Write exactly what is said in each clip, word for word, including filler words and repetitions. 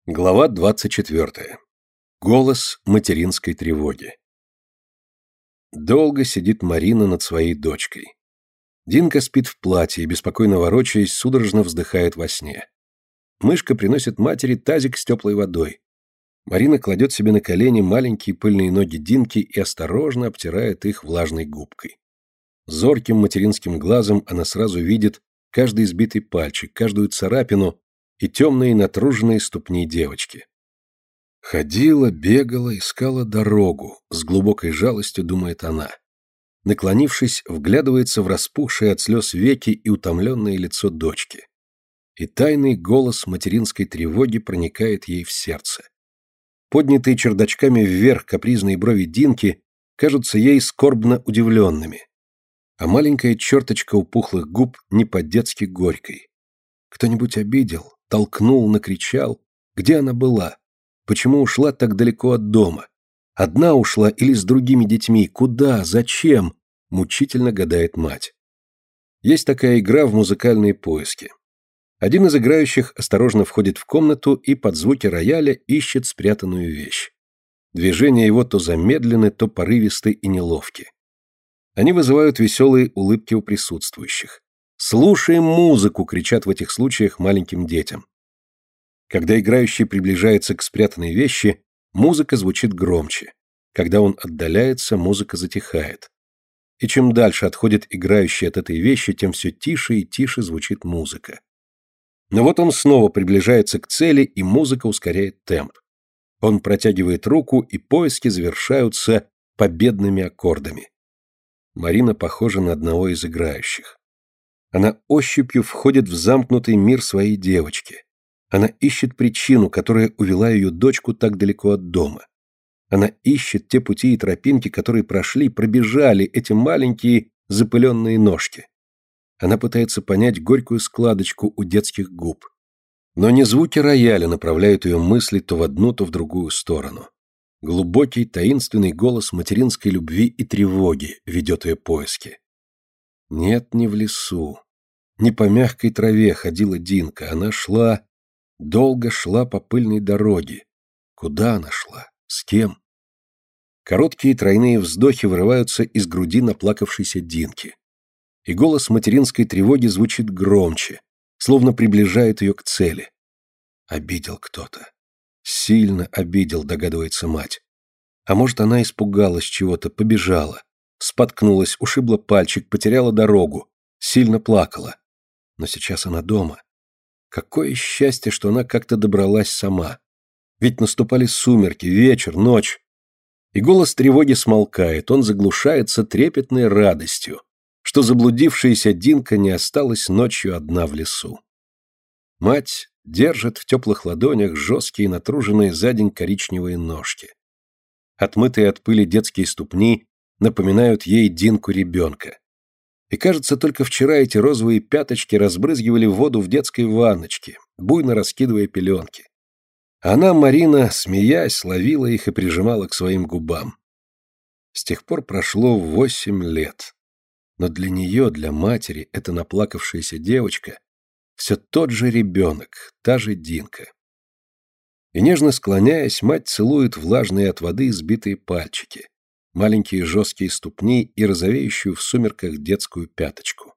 Глава двадцать четвертая. Голос материнской тревоги. Долго сидит Марина над своей дочкой. Динка спит в платье и, беспокойно ворочаясь, судорожно вздыхает во сне. Мышка приносит матери тазик с теплой водой. Марина кладет себе на колени маленькие пыльные ноги Динки и осторожно обтирает их влажной губкой. Зорким материнским глазом она сразу видит каждый избитый пальчик, каждую царапину и темные натруженные ступни девочки. Ходила, бегала, искала дорогу, с глубокой жалостью думает она. Наклонившись, вглядывается в распухшие от слез веки и утомленное лицо дочки. И тайный голос материнской тревоги проникает ей в сердце. Поднятые чердачками вверх капризные брови Динки кажутся ей скорбно удивленными, а маленькая черточка у пухлых губ не по-детски горькой. Кто-нибудь обидел, толкнул, накричал. Где она была? Почему ушла так далеко от дома? Одна ушла или с другими детьми? Куда? Зачем? Мучительно гадает мать. Есть такая игра в музыкальные поиски. Один из играющих осторожно входит в комнату и под звуки рояля ищет спрятанную вещь. Движения его то замедлены, то порывисты и неловки. Они вызывают веселые улыбки у присутствующих. «Слушаем музыку!» — кричат в этих случаях маленьким детям. Когда играющий приближается к спрятанной вещи, музыка звучит громче. Когда он отдаляется, музыка затихает. И чем дальше отходит играющий от этой вещи, тем все тише и тише звучит музыка. Но вот он снова приближается к цели, и музыка ускоряет темп. Он протягивает руку, и поиски завершаются победными аккордами. Марина похожа на одного из играющих. Она ощупью входит в замкнутый мир своей девочки. Она ищет причину, которая увела ее дочку так далеко от дома. Она ищет те пути и тропинки, которые прошли, пробежали эти маленькие запыленные ножки. Она пытается понять горькую складочку у детских губ. Но не звуки рояля направляют ее мысли то в одну, то в другую сторону. Глубокий, таинственный голос материнской любви и тревоги ведет ее поиски. Нет, не в лесу. Не по мягкой траве ходила Динка. Она шла, долго шла по пыльной дороге. Куда она шла? С кем? Короткие тройные вздохи вырываются из груди наплакавшейся Динки. И голос материнской тревоги звучит громче, словно приближает ее к цели. Обидел кто-то. Сильно обидел, догадывается мать. А может, она испугалась чего-то, побежала. Споткнулась, ушибла пальчик, потеряла дорогу. Сильно плакала. Но сейчас она дома. Какое счастье, что она как-то добралась сама. Ведь наступали сумерки, вечер, ночь. И голос тревоги смолкает, он заглушается трепетной радостью, что заблудившаяся Динка не осталась ночью одна в лесу. Мать держит в теплых ладонях жесткие натруженные за день коричневые ножки. Отмытые от пыли детские ступни напоминают ей Динку ребенка. И кажется, только вчера эти розовые пяточки разбрызгивали воду в детской ванночке, буйно раскидывая пеленки. А она, Марина, смеясь, ловила их и прижимала к своим губам. С тех пор прошло восемь лет. Но для нее, для матери, эта наплакавшаяся девочка все тот же ребенок, та же Динка. И нежно склоняясь, мать целует влажные от воды сбитые пальчики, маленькие жесткие ступни и розовеющую в сумерках детскую пяточку.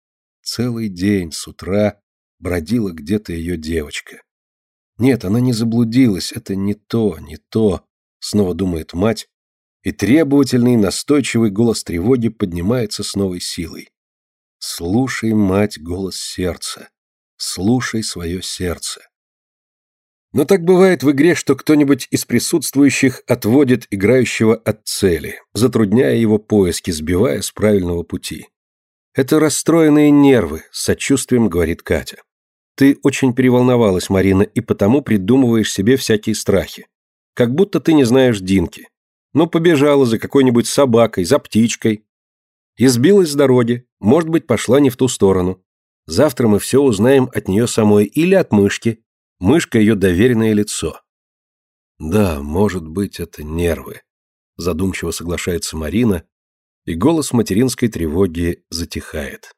Целый день с утра бродила где-то ее девочка. Нет, она не заблудилась, это не то, не то, снова думает мать, и требовательный, настойчивый голос тревоги поднимается с новой силой. Слушай, мать, голос сердца, слушай свое сердце. Но так бывает в игре, что кто-нибудь из присутствующих отводит играющего от цели, затрудняя его поиски, сбивая с правильного пути. Это расстроенные нервы, с сочувствием говорит Катя. Ты очень переволновалась, Марина, и потому придумываешь себе всякие страхи. Как будто ты не знаешь Динки. Ну, побежала за какой-нибудь собакой, за птичкой. И сбилась с дороги, может быть, пошла не в ту сторону. Завтра мы все узнаем от нее самой или от мышки. Мышка — ее доверенное лицо. Да, может быть, это нервы, задумчиво соглашается Марина, и голос материнской тревоги затихает.